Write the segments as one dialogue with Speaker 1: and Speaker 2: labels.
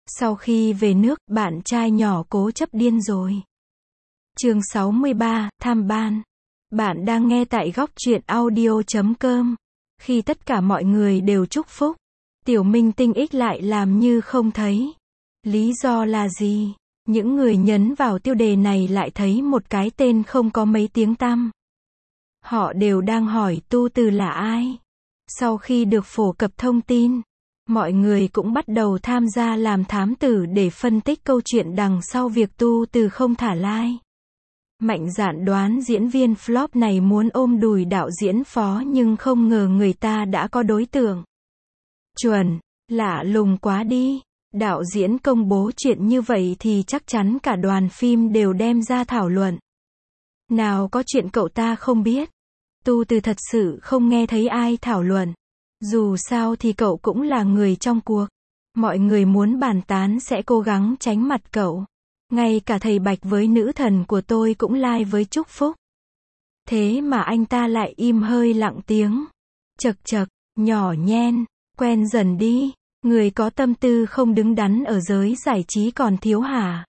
Speaker 1: Sau khi về nước, bạn trai nhỏ cố chấp điên rồi. Chương 63, tham ban. Bạn đang nghe tại góc truyện audio.com. Khi tất cả mọi người đều chúc phúc, tiểu minh tinh X lại làm như không thấy. Lý do là gì? Những người nhấn vào tiêu đề này lại thấy một cái tên không có mấy tiếng tăm. Họ đều đang hỏi Tu Từ là ai. Sau khi được phổ cập thông tin, mọi người cũng bắt đầu tham gia làm thám tử để phân tích câu chuyện đằng sau việc Tu Từ không thả like. Mạnh dạn đoán diễn viên flop này muốn ôm đùi đạo diễn Phó nhưng không ngờ người ta đã có đối tượng. Chuẩn, lạ lùng quá đi. Đạo diễn công bố chuyện như vậy thì chắc chắn cả đoàn phim đều đem ra thảo luận. Nào có chuyện cậu ta không biết. Tu Từ thật sự không nghe thấy ai thảo luận. Dù sao thì cậu cũng là người trong cuộc. Mọi người muốn bàn tán sẽ cố gắng tránh mặt cậu. Ngay cả thầy Bạch với nữ thần của tôi cũng like với chúc phúc. Thế mà anh ta lại im hơi lặng tiếng. Chật chật, nhỏ nhen, quen dần đi. Người có tâm tư không đứng đắn ở giới giải trí còn thiếu hả?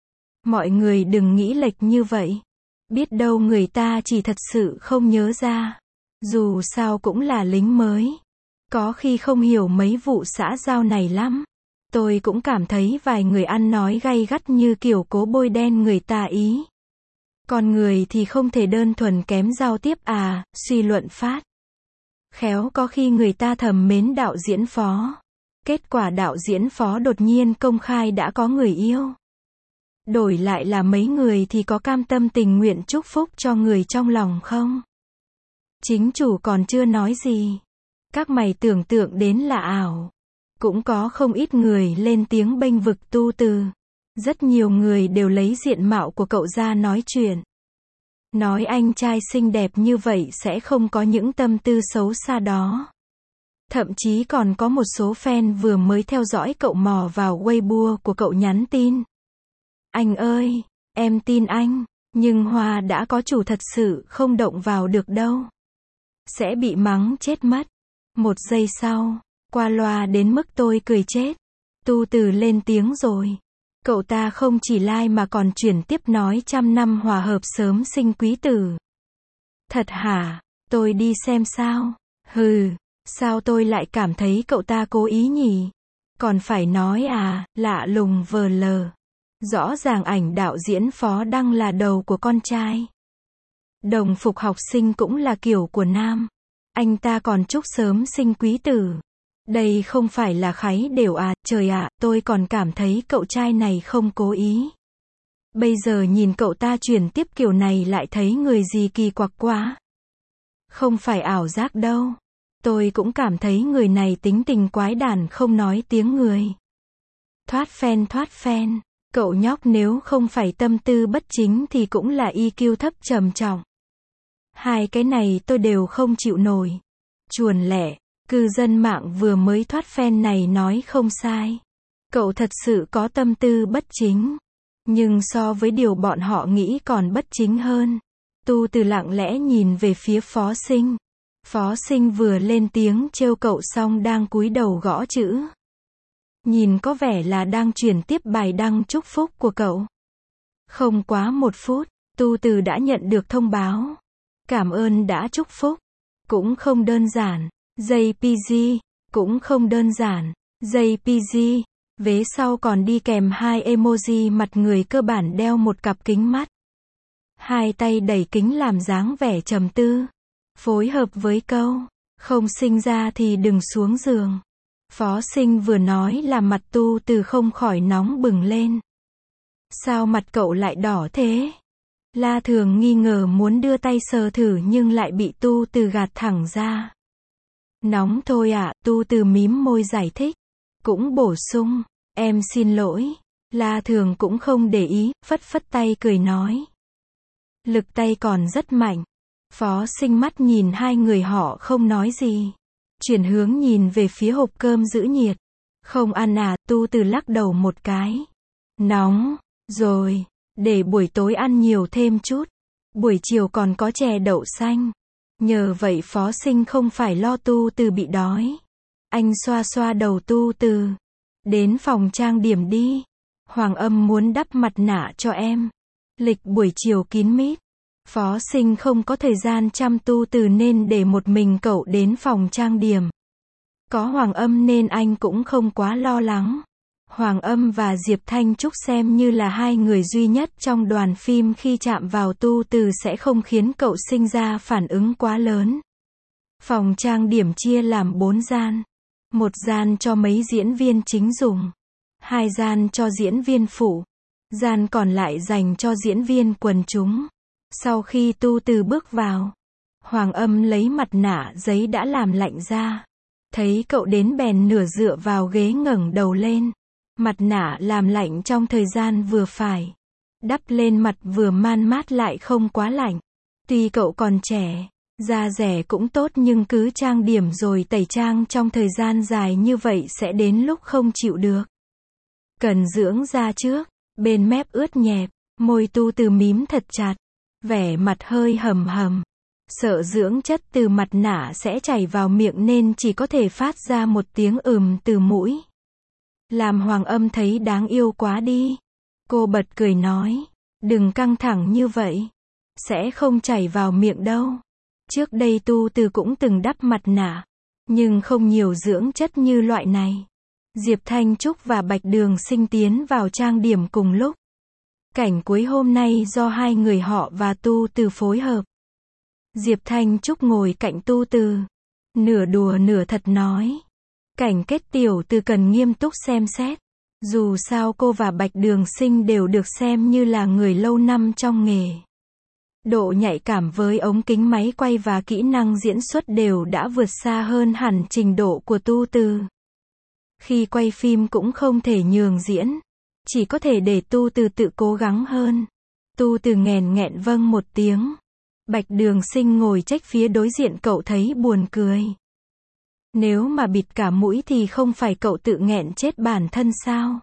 Speaker 1: Mọi người đừng nghĩ lệch như vậy. Biết đâu người ta chỉ thật sự không nhớ ra. Dù sao cũng là lính mới. Có khi không hiểu mấy vụ xã giao này lắm. Tôi cũng cảm thấy vài người ăn nói gay gắt như kiểu cố bôi đen người ta ý. Còn người thì không thể đơn thuần kém giao tiếp à, suy luận phát. Khéo có khi người ta thầm mến đạo diễn Phó. Kết quả đạo diễn Phó đột nhiên công khai đã có người yêu. Đổi lại là mấy người thì có cam tâm tình nguyện chúc phúc cho người trong lòng không? Chính chủ còn chưa nói gì. Các mày tưởng tượng đến là ảo. Cũng có không ít người lên tiếng bênh vực Tu Từ. Rất nhiều người đều lấy diện mạo của cậu ra nói chuyện. Nói anh trai xinh đẹp như vậy sẽ không có những tâm tư xấu xa đó. Thậm chí còn có một số fan vừa mới theo dõi cậu mò vào Weibo của cậu nhắn tin. Anh ơi, em tin anh, nhưng hoa đã có chủ thật sự không động vào được đâu. Sẽ bị mắng chết mất. Một giây sau, qua loa đến mức tôi cười chết. Tu Từ lên tiếng rồi. Cậu ta không chỉ like mà còn chuyển tiếp nói 100 năm hòa hợp sớm sinh quý tử. Thật hả? Tôi đi xem sao? Hừ, sao tôi lại cảm thấy cậu ta cố ý nhỉ? Còn phải nói à, lạ lùng vờ lờ. Rõ ràng ảnh đạo diễn Phó đăng là đầu của con trai. Đồng phục học sinh cũng là kiểu của nam. Anh ta còn chúc sớm sinh quý tử. Đây không phải là kháy đều à, trời ạ, tôi còn cảm thấy cậu trai này không cố ý. Bây giờ nhìn cậu ta chuyển tiếp kiểu này lại thấy người gì kỳ quặc quá. Không phải ảo giác đâu. Tôi cũng cảm thấy người này tính tình quái đản không nói tiếng người. Thoát fan. Cậu nhóc nếu không phải tâm tư bất chính thì cũng là EQ thấp trầm trọng. Hai cái này tôi đều không chịu nổi. Chuồn lẻ, cư dân mạng vừa mới thoát fan này nói không sai. Cậu thật sự có tâm tư bất chính. Nhưng so với điều bọn họ nghĩ còn bất chính hơn. Tu Từ lặng lẽ nhìn về phía Phó Sinh. Phó Sinh vừa lên tiếng trêu cậu xong đang cúi đầu gõ chữ. Nhìn có vẻ là đang chuyển tiếp bài đăng chúc phúc của cậu. Không quá 1 phút, Tu Từ đã nhận được thông báo. Cảm ơn đã chúc phúc. Cũng không đơn giản. JPG. Cũng không đơn giản. JPG. Vế sau còn đi kèm 2 emoji mặt người cơ bản đeo một cặp kính mắt. 2 tay đẩy kính làm dáng vẻ trầm tư. Phối hợp với câu, không sinh ra thì đừng xuống giường. Phó Sinh vừa nói làm mặt Tu Từ không khỏi nóng bừng lên. Sao mặt cậu lại đỏ thế? La Thường nghi ngờ muốn đưa tay sờ thử nhưng lại bị Tu Từ gạt thẳng ra. Nóng thôi ạ, Tu Từ mím môi giải thích. Cũng bổ sung, em xin lỗi. La Thường cũng không để ý, phất phất tay cười nói. Lực tay còn rất mạnh. Phó Sinh mắt nhìn hai người họ không nói gì. Chuyển hướng nhìn về phía hộp cơm giữ nhiệt. Không ăn à, Tu Từ lắc đầu một cái. Nóng, rồi, để buổi tối ăn nhiều thêm chút. Buổi chiều còn có chè đậu xanh. Nhờ vậy Phó Sinh không phải lo Tu Từ bị đói. Anh xoa xoa đầu Tu Từ. Đến phòng trang điểm đi. Hoàng Âm muốn đắp mặt nạ cho em. Lịch buổi chiều kín mít. Phó Sinh không có thời gian chăm Tu Từ nên để một mình cậu đến phòng trang điểm. Có Hoàng Âm nên anh cũng không quá lo lắng. Hoàng Âm và Diệp Thanh Trúc xem như là hai người duy nhất trong đoàn phim khi chạm vào Tu Từ sẽ không khiến cậu sinh ra phản ứng quá lớn. Phòng trang điểm chia làm 4 gian. Một gian cho mấy diễn viên chính dùng. 2 gian cho diễn viên phụ. Gian còn lại dành cho diễn viên quần chúng. Sau khi Tu Từ bước vào, Hoàng Âm lấy mặt nạ giấy đã làm lạnh ra. Thấy cậu đến bèn nửa dựa vào ghế ngẩng đầu lên. Mặt nạ làm lạnh trong thời gian vừa phải. Đắp lên mặt vừa man mát lại không quá lạnh. Tuy cậu còn trẻ, da rẻ cũng tốt nhưng cứ trang điểm rồi tẩy trang trong thời gian dài như vậy sẽ đến lúc không chịu được. Cần dưỡng da trước. Bên mép ướt nhẹp, môi Tu Từ mím thật chặt. Vẻ mặt hơi hầm hầm. Sợ dưỡng chất từ mặt nạ sẽ chảy vào miệng nên chỉ có thể phát ra một tiếng từ mũi. Làm Hoàng Âm thấy đáng yêu quá đi. Cô bật cười nói. Đừng căng thẳng như vậy. Sẽ không chảy vào miệng đâu. Trước đây Tu Từ cũng từng đắp mặt nạ. Nhưng không nhiều dưỡng chất như loại này. Diệp Thanh Trúc và Bạch Đường Sinh tiến vào trang điểm cùng lúc. Cảnh cuối hôm nay do hai người họ và Tu Từ phối hợp. Diệp Thanh Trúc ngồi cạnh Tu Từ. Nửa đùa nửa thật nói. Cảnh kết tiểu Từ cần nghiêm túc xem xét. Dù sao cô và Bạch Đường Sinh đều được xem như là người lâu năm trong nghề. Độ nhạy cảm với ống kính máy quay và kỹ năng diễn xuất đều đã vượt xa hơn hẳn trình độ của Tu Từ. Khi quay phim cũng không thể nhường diễn. Chỉ có thể để Tu Từ tự cố gắng hơn. Tu Từ nghèn nghẹn vâng một tiếng. Bạch Đường Sinh ngồi trách phía đối diện cậu thấy buồn cười. Nếu mà bịt cả mũi thì không phải cậu tự nghẹn chết bản thân sao?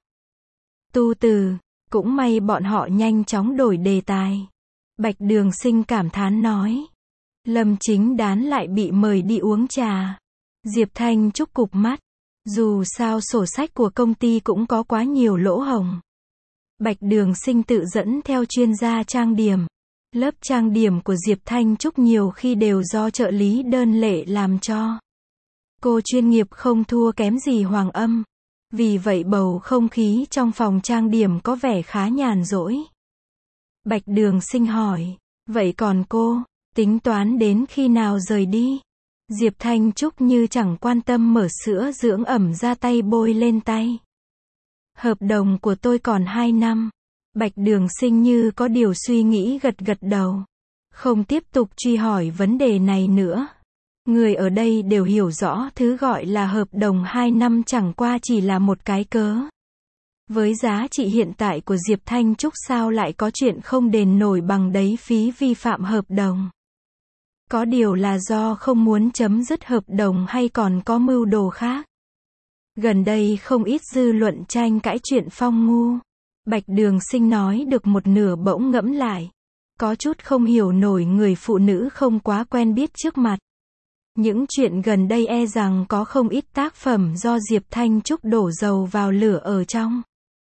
Speaker 1: Tu Từ, cũng may bọn họ nhanh chóng đổi đề tài. Bạch Đường Sinh cảm thán nói. Lâm Chính Đán lại bị mời đi uống trà. Diệp Thanh Trúc cụp mắt. Dù sao sổ sách của công ty cũng có quá nhiều lỗ hổng. Bạch Đường Sinh tự dẫn theo chuyên gia trang điểm. Lớp trang điểm của Diệp Thanh Trúc nhiều khi đều do trợ lý đơn lệ làm cho. Cô chuyên nghiệp không thua kém gì Hoàng Âm. Vì vậy bầu không khí trong phòng trang điểm có vẻ khá nhàn rỗi. Bạch Đường Sinh hỏi. Vậy còn cô, tính toán đến khi nào rời đi? Diệp Thanh Trúc như chẳng quan tâm mở sữa dưỡng ẩm ra tay bôi lên tay. Hợp đồng của tôi còn 2 năm. Bạch Đường Sinh như có điều suy nghĩ gật gật đầu. Không tiếp tục truy hỏi vấn đề này nữa. Người ở đây đều hiểu rõ thứ gọi là hợp đồng 2 năm chẳng qua chỉ là một cái cớ. Với giá trị hiện tại của Diệp Thanh Trúc sao lại có chuyện không đền nổi bằng đấy phí vi phạm hợp đồng. Có điều là do không muốn chấm dứt hợp đồng hay còn có mưu đồ khác. Gần đây không ít dư luận tranh cãi chuyện Phong Ngu. Bạch Đường Sinh nói được một nửa bỗng ngẫm lại. Có chút không hiểu nổi người phụ nữ không quá quen biết trước mặt. Những chuyện gần đây e rằng có không ít tác phẩm do Diệp Thanh Trúc đổ dầu vào lửa ở trong.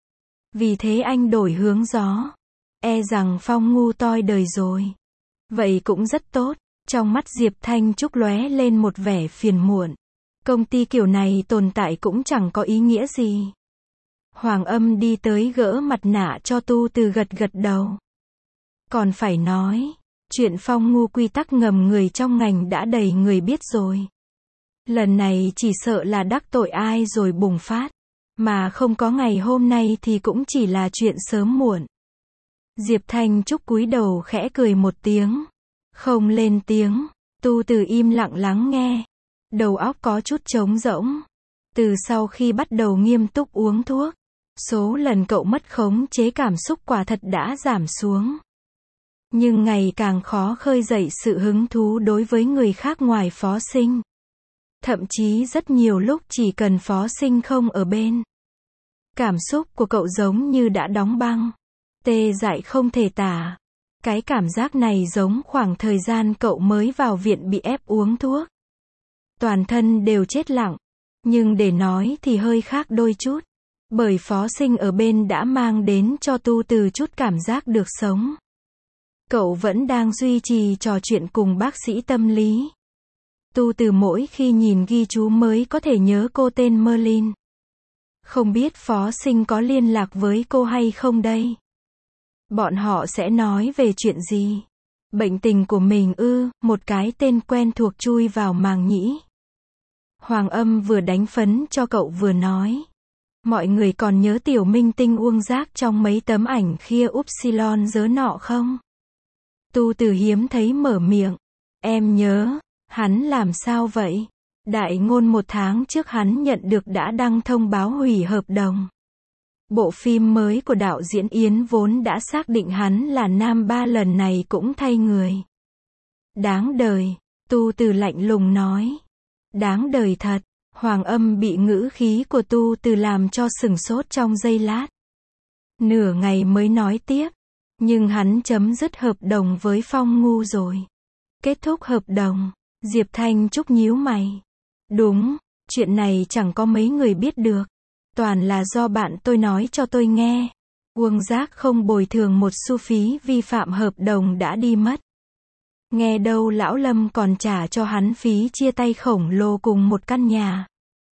Speaker 1: Vì thế anh đổi hướng gió. E rằng Phong Ngu toi đời rồi. Vậy cũng rất tốt. Trong mắt Diệp Thanh Trúc lóe lên một vẻ phiền muộn. Công ty kiểu này tồn tại cũng chẳng có ý nghĩa gì. Hoàng Âm đi tới gỡ mặt nạ cho Tu Từ gật gật đầu. Còn phải nói, chuyện Phong Ngu quy tắc ngầm người trong ngành đã đầy người biết rồi. Lần này chỉ sợ là đắc tội ai rồi bùng phát. Mà không có ngày hôm nay thì cũng chỉ là chuyện sớm muộn. Diệp Thanh Trúc cúi đầu khẽ cười một tiếng. Không lên tiếng. Tu Từ im lặng lắng nghe. Đầu óc có chút trống rỗng. Từ sau khi bắt đầu nghiêm túc uống thuốc, số lần cậu mất khống chế cảm xúc quả thật đã giảm xuống. Nhưng ngày càng khó khơi dậy sự hứng thú đối với người khác ngoài Phó Sinh. Thậm chí rất nhiều lúc chỉ cần Phó Sinh không ở bên. Cảm xúc của cậu giống như đã đóng băng. Tê dại không thể tả. Cái cảm giác này giống khoảng thời gian cậu mới vào viện bị ép uống thuốc. Toàn thân đều chết lặng. Nhưng để nói thì hơi khác đôi chút. Bởi Phó Sinh ở bên đã mang đến cho Tu Từ chút cảm giác được sống. Cậu vẫn đang duy trì trò chuyện cùng bác sĩ tâm lý. Tu Từ mỗi khi nhìn ghi chú mới có thể nhớ cô tên Merlin. Không biết Phó Sinh có liên lạc với cô hay không đây? Bọn họ sẽ nói về chuyện gì? Bệnh tình của mình ư? Một cái tên quen thuộc chui vào màng nhĩ. Hoàng Âm vừa đánh phấn cho cậu vừa nói. Mọi người còn nhớ tiểu minh tinh Uông Giác trong mấy tấm ảnh khia Upsilon dớ nọ không? Tu Từ hiếm thấy mở miệng. Em nhớ. Hắn làm sao vậy? Đại ngôn 1 tháng trước hắn nhận được đã đăng thông báo hủy hợp đồng. Bộ phim mới của đạo diễn Yến vốn đã xác định hắn là nam 3 lần này cũng thay người. Đáng đời. Tu Từ lạnh lùng nói. Đáng đời thật. Hoàng Âm bị ngữ khí của Tu Từ làm cho sửng sốt trong giây lát. Nửa ngày mới nói tiếp. Nhưng hắn chấm dứt hợp đồng với Phong Ngu rồi. Kết thúc hợp đồng. Diệp Thanh Trúc nhíu mày. Đúng, chuyện này chẳng có mấy người biết được. Toàn là do bạn tôi nói cho tôi nghe. Uông Giác không bồi thường một xu phí vi phạm hợp đồng đã đi mất. Nghe đâu Lão Lâm còn trả cho hắn phí chia tay khổng lồ cùng một căn nhà.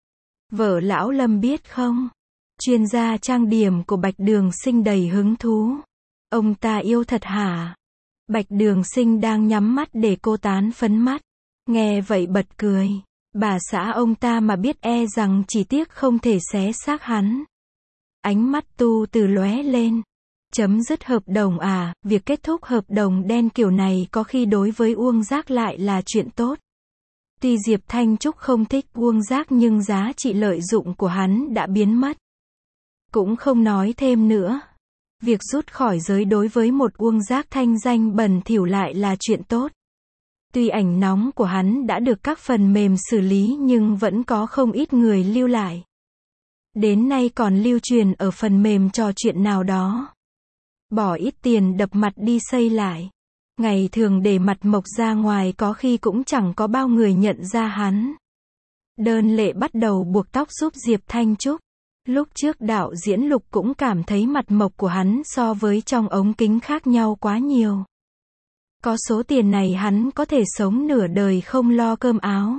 Speaker 1: Vợ Lão Lâm biết không? Chuyên gia trang điểm của Bạch Đường Sinh đầy hứng thú. Ông ta yêu thật hả? Bạch Đường Sinh đang nhắm mắt để cô tán phấn mắt. Nghe vậy bật cười. Bà xã ông ta mà biết e rằng chỉ tiếc không thể xé xác hắn. Ánh mắt Tu Từ lóe lên. Chấm dứt hợp đồng à? Việc kết thúc hợp đồng đen kiểu này có khi đối với Uông Giác lại là chuyện tốt. Tuy Diệp Thanh Trúc không thích Uông Giác nhưng giá trị lợi dụng của hắn đã biến mất. Cũng không nói thêm nữa. Việc rút khỏi giới đối với một Uông Giác thanh danh bẩn thỉu lại là chuyện tốt. Tuy ảnh nóng của hắn đã được các phần mềm xử lý nhưng vẫn có không ít người lưu lại. Đến nay còn lưu truyền ở phần mềm trò chuyện nào đó. Bỏ ít tiền đập mặt đi xây lại. Ngày thường để mặt mộc ra ngoài có khi cũng chẳng có bao người nhận ra hắn. Đơn Lệ bắt đầu buộc tóc giúp Diệp Thanh Trúc. Lúc trước đạo diễn Lục cũng cảm thấy mặt mộc của hắn so với trong ống kính khác nhau quá nhiều. Có số tiền này hắn có thể sống nửa đời không lo cơm áo.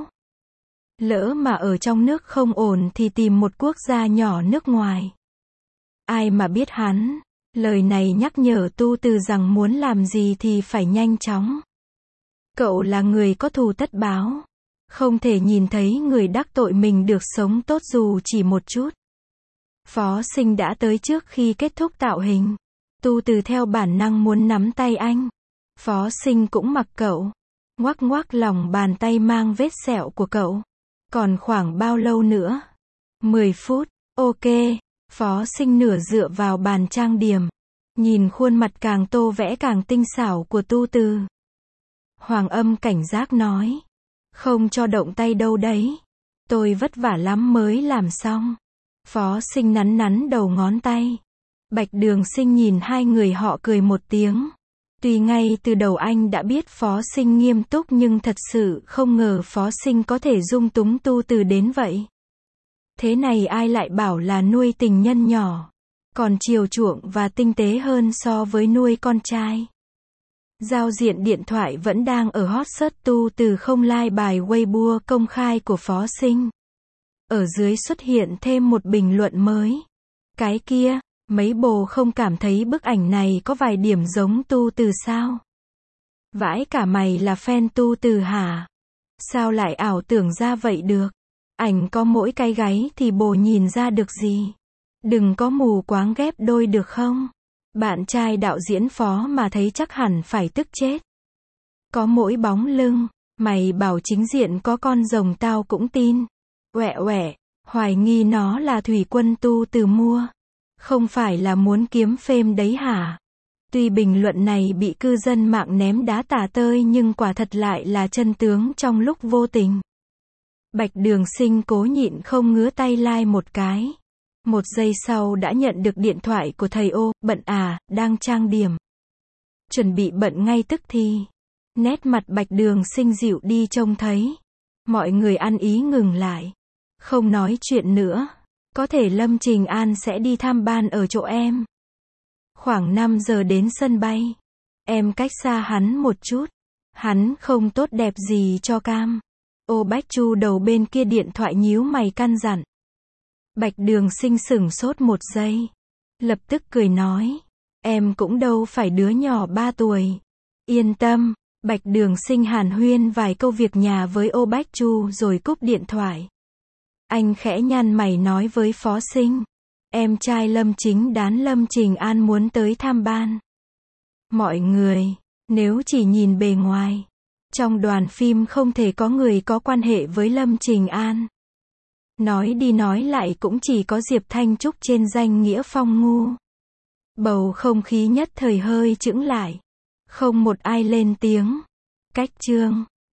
Speaker 1: Lỡ mà ở trong nước không ổn thì tìm một quốc gia nhỏ nước ngoài. Ai mà biết hắn. Lời này nhắc nhở Tu Từ rằng muốn làm gì thì phải nhanh chóng. Cậu là người có thù tất báo. Không thể nhìn thấy người đắc tội mình được sống tốt dù chỉ một chút. Phó Sinh đã tới trước khi kết thúc tạo hình. Tu Từ theo bản năng muốn nắm tay anh. Phó Sinh cũng mặc cậu. Ngoắc ngoắc lòng bàn tay mang vết sẹo của cậu. Còn khoảng bao lâu nữa? 10 phút. Ok. Phó Sinh nửa dựa vào bàn trang điểm. Nhìn khuôn mặt càng tô vẽ càng tinh xảo của Tu Từ. Hoàng Âm cảnh giác nói. Không cho động tay đâu đấy. Tôi vất vả lắm mới làm xong. Phó Sinh nắn nắn đầu ngón tay. Bạch Đường Sinh nhìn hai người họ cười một tiếng. Tuy ngay từ đầu anh đã biết Phó Sinh nghiêm túc nhưng thật sự không ngờ Phó Sinh có thể dung túng Tu Từ đến vậy. Thế này ai lại bảo là nuôi tình nhân nhỏ. Còn chiều chuộng và tinh tế hơn so với nuôi con trai. Giao diện điện thoại vẫn đang ở hot search. Tu Từ không like bài Weibo công khai của Phó Sinh. Ở dưới xuất hiện thêm một bình luận mới. Cái kia, mấy bồ không cảm thấy bức ảnh này có vài điểm giống Tu Từ sao? Vãi cả mày là fan Tu Từ hả? Sao lại ảo tưởng ra vậy được? Ảnh có mỗi cái gáy thì bồ nhìn ra được gì? Đừng có mù quáng ghép đôi được không? Bạn trai đạo diễn Phó mà thấy chắc hẳn phải tức chết. Có mỗi bóng lưng, mày bảo chính diện có con rồng tao cũng tin. Uẹ uẹ, hoài nghi nó là thủy quân Tu Từ mua. Không phải là muốn kiếm fame đấy hả? Tuy bình luận này bị cư dân mạng ném đá tả tơi nhưng quả thật lại là chân tướng trong lúc vô tình. Bạch Đường Sinh cố nhịn không ngứa tay like một cái. Một giây sau đã nhận được điện thoại của thầy ô, bận à, đang trang điểm. Chuẩn bị bận ngay tức thì. Nét mặt Bạch Đường Sinh dịu đi trông thấy. Mọi người ăn ý ngừng lại. Không nói chuyện nữa. Có thể Lâm Trình An sẽ đi tham ban ở chỗ em. Khoảng 5 giờ đến sân bay. Em cách xa hắn một chút. Hắn không tốt đẹp gì cho cam. Ô Bách Chu đầu bên kia điện thoại nhíu mày căn dặn. Bạch Đường Sinh sửng sốt một giây. Lập tức cười nói. Em cũng đâu phải đứa nhỏ 3 tuổi. Yên tâm. Bạch Đường Sinh hàn huyên vài câu việc nhà với Ô Bách Chu rồi cúp điện thoại. Anh khẽ nhăn mày nói với Phó Sinh. Em trai Lâm Chính Đán Lâm Trình An muốn tới tham ban. Mọi người, nếu chỉ nhìn bề ngoài, trong đoàn phim không thể có người có quan hệ với Lâm Trình An. Nói đi nói lại cũng chỉ có Diệp Thanh Trúc trên danh nghĩa Phong Ngu. Bầu không khí nhất thời hơi chững lại. Không một ai lên tiếng. Cách chương